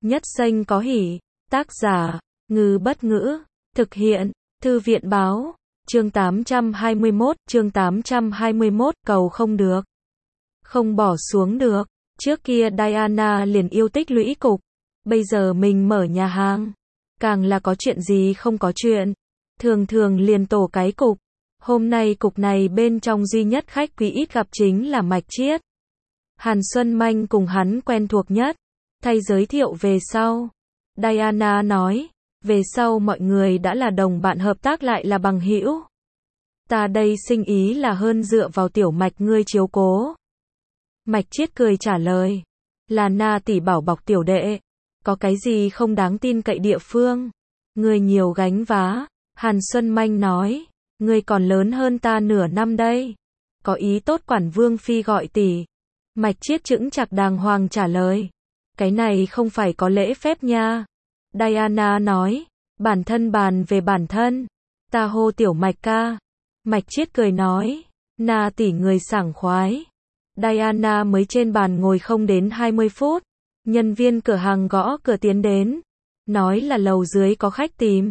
Nhất Xanh có hỉ. Tác giả, Ngư Bất Ngữ. Thực hiện, Thư viện Báo. Chương 821, cầu không được. Không bỏ xuống được. Trước kia Diana liền yêu tích lũy cục. Bây giờ mình mở nhà hàng. Càng là có chuyện gì không có chuyện. Thường thường liền tổ cái cục. Hôm nay cục này bên trong duy nhất khách quý ít gặp chính là Mạch Chiết. Hàn Xuân Manh cùng hắn quen thuộc nhất. Thay giới thiệu về sau. Diana nói, về sau mọi người đã là đồng bạn hợp tác lại là bằng hữu. Ta đây sinh ý là hơn dựa vào tiểu Mạch ngươi chiếu cố. Mạch Chiết cười trả lời, là Na tỷ bảo bọc tiểu đệ. Có cái gì không đáng tin cậy địa phương. Ngươi nhiều gánh vá. Hàn Xuân Manh nói, ngươi còn lớn hơn ta nửa năm đây. Có ý tốt quản Vương Phi gọi tỷ. Mạch Chiết chững chạc đàng hoàng trả lời, cái này không phải có lễ phép nha. Diana nói, bản thân bàn về bản thân. Ta hô tiểu Mạch ca. Mạch Chiết cười nói, Na tỷ người sảng khoái. Diana mới trên bàn ngồi không đến 20 phút. Nhân viên cửa hàng gõ cửa tiến đến. Nói là lầu dưới có khách tìm.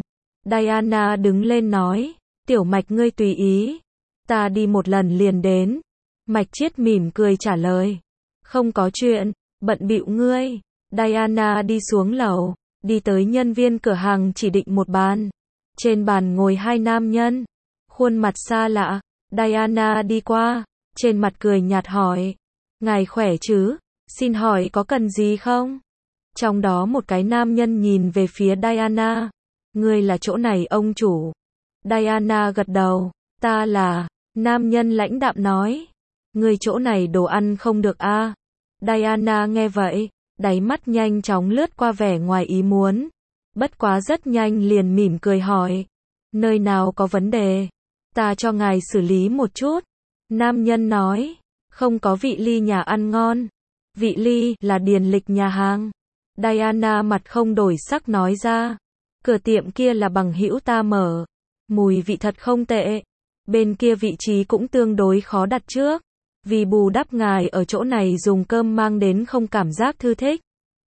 Diana đứng lên nói, tiểu Mạch ngươi tùy ý. Ta đi một lần liền đến. Mạch Chiết mỉm cười trả lời, không có chuyện, bận bịu ngươi. Diana đi xuống lầu, đi tới nhân viên cửa hàng chỉ định một bàn. Trên bàn ngồi hai nam nhân. Khuôn mặt xa lạ. Diana đi qua, trên mặt cười nhạt hỏi, ngài khỏe chứ? Xin hỏi có cần gì không? Trong đó một cái nam nhân nhìn về phía Diana. Ngươi là chỗ này ông chủ. Diana gật đầu. Ta là. Nam nhân lãnh đạm nói. Ngươi chỗ này đồ ăn không được a. Diana nghe vậy, đáy mắt nhanh chóng lướt qua vẻ ngoài ý muốn. Bất quá rất nhanh liền mỉm cười hỏi. Nơi nào có vấn đề? Ta cho ngài xử lý một chút. Nam nhân nói. Không có Vị Ly nhà ăn ngon. Vị Ly là điền lịch nhà hàng. Diana mặt không đổi sắc nói ra. Cửa tiệm kia là bằng hữu ta mở. Mùi vị thật không tệ. Bên kia vị trí cũng tương đối khó đặt trước. Vì bù đắp ngài ở chỗ này dùng cơm mang đến không cảm giác thư thích.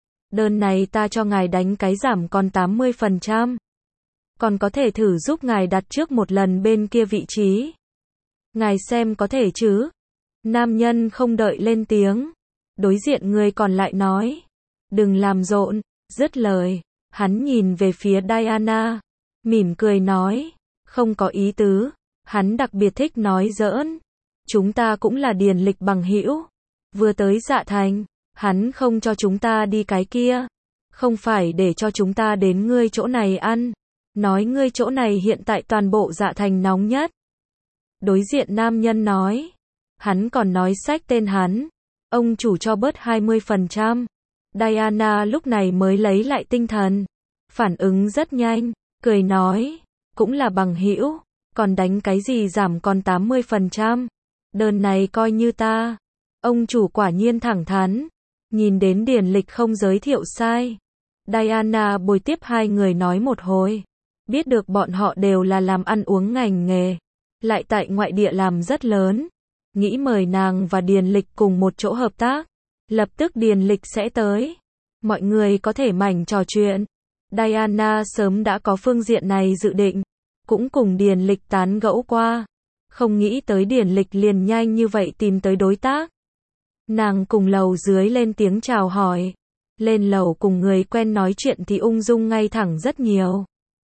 Đơn này ta cho ngài đánh cái giảm còn 80%. Còn có thể thử giúp ngài đặt trước một lần bên kia vị trí. Ngài xem có thể chứ? Nam nhân không đợi lên tiếng. Đối diện người còn lại nói. Đừng làm rộn. Dứt lời, hắn nhìn về phía Diana. Mỉm cười nói. Không có ý tứ. Hắn đặc biệt thích nói giỡn. Chúng ta cũng là điền lịch bằng hữu. Vừa tới Dạ Thành, hắn không cho chúng ta đi cái kia. Không phải để cho chúng ta đến ngươi chỗ này ăn. Nói ngươi chỗ này hiện tại toàn bộ Dạ Thành nóng nhất. Đối diện nam nhân nói. Hắn còn nói xách tên hắn. Ông chủ cho bớt 20%. Diana lúc này mới lấy lại tinh thần. Phản ứng rất nhanh. Cười nói. Cũng là bằng hữu. Còn đánh cái gì giảm còn 80%. Đơn này coi như ta. Ông chủ quả nhiên thẳng thắn. Nhìn đến điền lịch không giới thiệu sai. Diana bồi tiếp hai người nói một hồi. Biết được bọn họ đều là làm ăn uống ngành nghề. Lại tại ngoại địa làm rất lớn. Nghĩ mời nàng và điền lịch cùng một chỗ hợp tác. Lập tức điền lịch sẽ tới. Mọi người có thể mảnh trò chuyện. Diana sớm đã có phương diện này dự định. Cũng cùng điền lịch tán gẫu qua. Không nghĩ tới điền lịch liền nhanh như vậy tìm tới đối tác. Nàng cùng lầu dưới lên tiếng chào hỏi. Lên lầu cùng người quen nói chuyện thì ung dung ngay thẳng rất nhiều.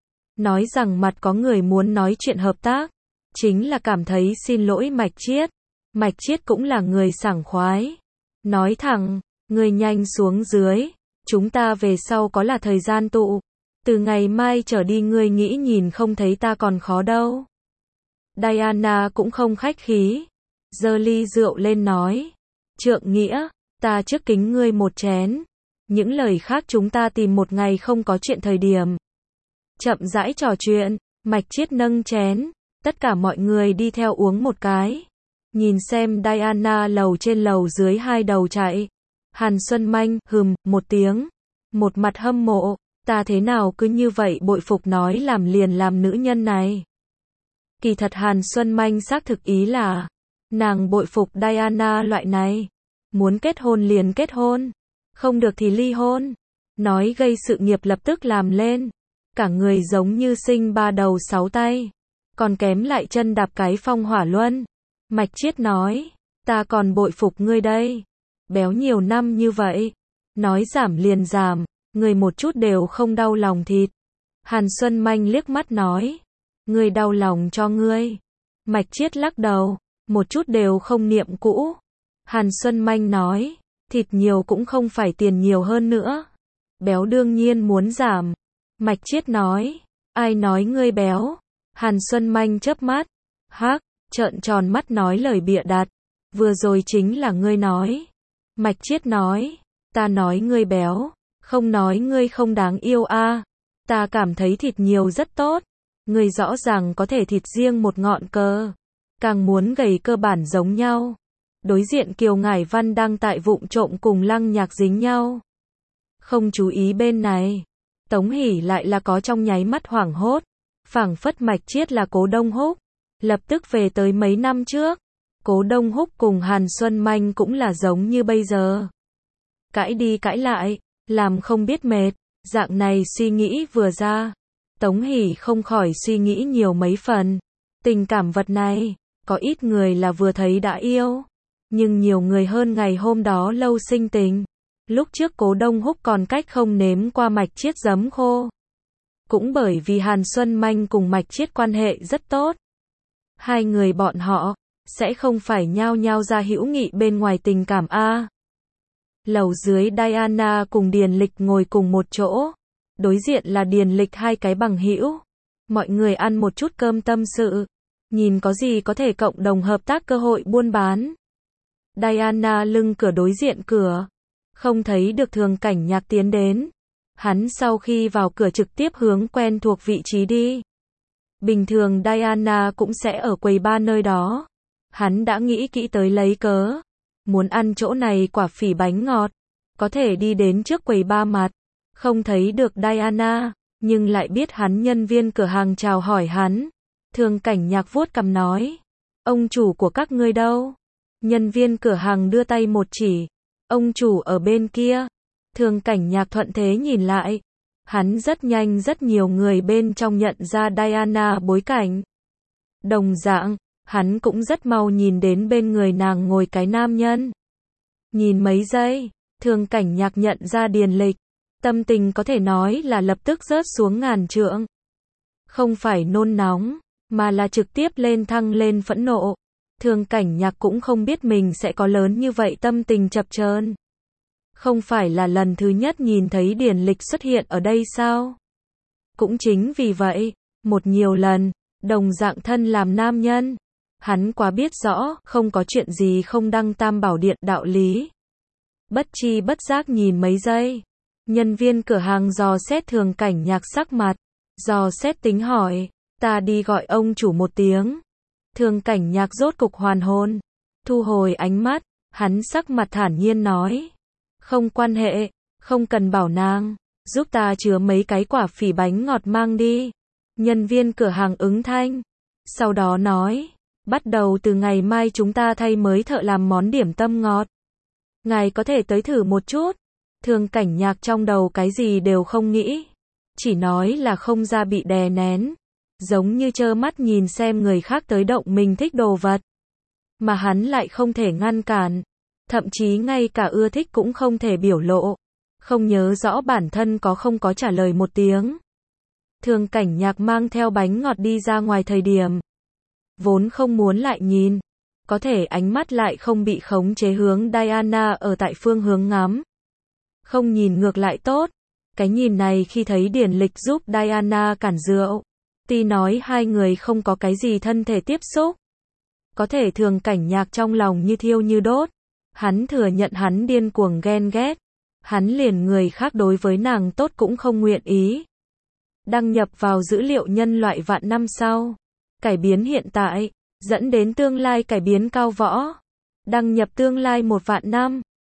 Nói rằng mặt có người muốn nói chuyện hợp tác. Chính là cảm thấy xin lỗi Mạch Chiết. Mạch Chiết cũng là người sảng khoái. Nói thẳng, người nhanh xuống dưới. Chúng ta về sau có là thời gian tụ. Từ ngày mai trở đi ngươi nghĩ nhìn không thấy ta còn khó đâu. Diana cũng không khách khí. Giơ ly rượu lên nói. Trượng nghĩa, ta trước kính ngươi một chén. Những lời khác chúng ta tìm một ngày không có chuyện thời điểm. Chậm rãi trò chuyện. Mạch Chiết nâng chén. Tất cả mọi người đi theo uống một cái. Nhìn xem Diana lầu trên lầu dưới hai đầu chạy. Hàn Xuân Manh hừm một tiếng. Một mặt hâm mộ. Ta thế nào cứ như vậy bội phục nói làm liền làm nữ nhân này. Kỳ thật Hàn Xuân Manh xác thực ý là. Nàng bội phục Diana loại này. Muốn kết hôn liền kết hôn. Không được thì ly hôn. nói gây sự nghiệp lập tức làm lên. Cả người giống như sinh 3 đầu 6 tay. Còn kém lại chân đạp cái phong hỏa luân. Mạch Chiết nói, ta còn bội phục ngươi đây. Béo nhiều năm như vậy. Nói giảm liền giảm, người một chút đều không đau lòng thịt. Hàn Xuân Manh liếc mắt nói, ngươi đau lòng cho ngươi. Mạch Chiết lắc đầu, một chút đều không niệm cũ. Hàn Xuân Manh nói, thịt nhiều cũng không phải tiền nhiều hơn nữa. Béo đương nhiên muốn giảm. Mạch Chiết nói, ai nói ngươi béo? Hàn Xuân Manh chớp mắt, hắc, trợn tròn mắt nói lời bịa đặt. Vừa rồi chính là ngươi nói. Mạch Chiết nói, ta nói ngươi béo, không nói ngươi không đáng yêu a. Ta cảm thấy thịt nhiều rất tốt. Ngươi rõ ràng có thể thịt riêng một ngọn cờ. Càng muốn gầy cơ bản giống nhau. Đối diện Kiều Ngải Văn đang tại vụng trộm cùng Lăng Nhạc dính nhau. Không chú ý bên này. Tống Hỷ lại là có trong nháy mắt hoảng hốt. Phảng phất Mạch Chiết là Cố Đông Húc. Lập tức về tới mấy năm trước. Cố Đông Húc cùng Hàn Xuân Manh cũng là giống như bây giờ. Cãi đi cãi lại, làm không biết mệt. Dạng này suy nghĩ vừa ra. Tống Hỷ không khỏi suy nghĩ nhiều mấy phần. Tình cảm vật này, có ít người là vừa thấy đã yêu. Nhưng nhiều người hơn ngày hôm đó lâu sinh tình. Lúc trước Cố Đông Húc còn cách không nếm qua Mạch Chiết giấm khô. Cũng bởi vì Hàn Xuân Manh cùng Mạch Chiết quan hệ rất tốt. Hai người bọn họ sẽ không phải nhao nhao ra hữu nghị bên ngoài tình cảm a. Lầu dưới Diana cùng Điền Lịch ngồi cùng một chỗ. Đối diện là Điền Lịch hai cái bằng hữu. Mọi người ăn một chút cơm tâm sự. Nhìn có gì có thể cộng đồng hợp tác cơ hội buôn bán. Diana lưng cửa đối diện cửa. Không thấy được Thường Cảnh Nhạc tiến đến. Hắn sau khi vào cửa trực tiếp hướng quen thuộc vị trí đi. Bình thường Diana cũng sẽ ở quầy bar nơi đó. Hắn đã nghĩ kỹ tới lấy cớ. Muốn ăn chỗ này quả phỉ bánh ngọt. Có thể đi đến trước quầy bar mặt. Không thấy được Diana. Nhưng lại biết hắn nhân viên cửa hàng chào hỏi hắn. Thường Cảnh Nhạc vuốt cằm nói. Ông chủ của các ngươi đâu? Nhân viên cửa hàng đưa tay một chỉ. Ông chủ ở bên kia. Thường Cảnh Nhạc thuận thế nhìn lại. Hắn rất nhanh rất nhiều người bên trong nhận ra Diana bối cảnh. Đồng dạng, hắn cũng rất mau nhìn đến bên người nàng ngồi cái nam nhân. Nhìn mấy giây, Thường Cảnh Nhạc nhận ra Điền Lịch. Tâm tình có thể nói là lập tức rớt xuống ngàn trượng. Không phải nôn nóng, mà là trực tiếp lên thăng lên phẫn nộ. Thường Cảnh Nhạc cũng không biết mình sẽ có lớn như vậy tâm tình chập chờn. Không phải là lần thứ nhất nhìn thấy Điền Lịch xuất hiện ở đây sao? Cũng chính vì vậy, một nhiều lần, đồng dạng thân làm nam nhân. Hắn quá biết rõ, không có chuyện gì không đăng tam bảo điện đạo lý. Bất chi bất giác nhìn mấy giây. Nhân viên cửa hàng dò xét Thường Cảnh Nhạc sắc mặt. Dò xét tính hỏi, ta đi gọi ông chủ một tiếng. Thường Cảnh Nhạc rốt cục hoàn hồn. Thu hồi ánh mắt, hắn sắc mặt thản nhiên nói. Không quan hệ, không cần bảo nàng. Giúp ta chứa mấy cái quả phỉ bánh ngọt mang đi. Nhân viên cửa hàng ứng thanh. Sau đó nói, bắt đầu từ ngày mai chúng ta thay mới thợ làm món điểm tâm ngọt. Ngài có thể tới thử một chút. Thường Cảnh Nhạc trong đầu cái gì đều không nghĩ. Chỉ nói là không ra bị đè nén. Giống như trơ mắt nhìn xem người khác tới động mình thích đồ vật. Mà hắn lại không thể ngăn cản. Thậm chí ngay cả ưa thích cũng không thể biểu lộ. Không nhớ rõ bản thân có không có trả lời một tiếng. Thường Cảnh Nhạc mang theo bánh ngọt đi ra ngoài thời điểm. Vốn không muốn lại nhìn. Có thể ánh mắt lại không bị khống chế hướng Diana ở tại phương hướng ngắm. Không nhìn ngược lại tốt. Cái nhìn này khi thấy Điền Lịch giúp Diana cản rượu. Tuy nói hai người không có cái gì thân thể tiếp xúc. Có thể Thường Cảnh Nhạc trong lòng như thiêu như đốt. Hắn thừa nhận hắn điên cuồng ghen ghét. Hắn liền người khác đối với nàng tốt cũng không nguyện ý. Đăng nhập vào dữ liệu nhân loại vạn năm sau. Cải biến hiện tại, dẫn đến tương lai cải biến cao võ. Đăng nhập tương lai 1 vạn năm.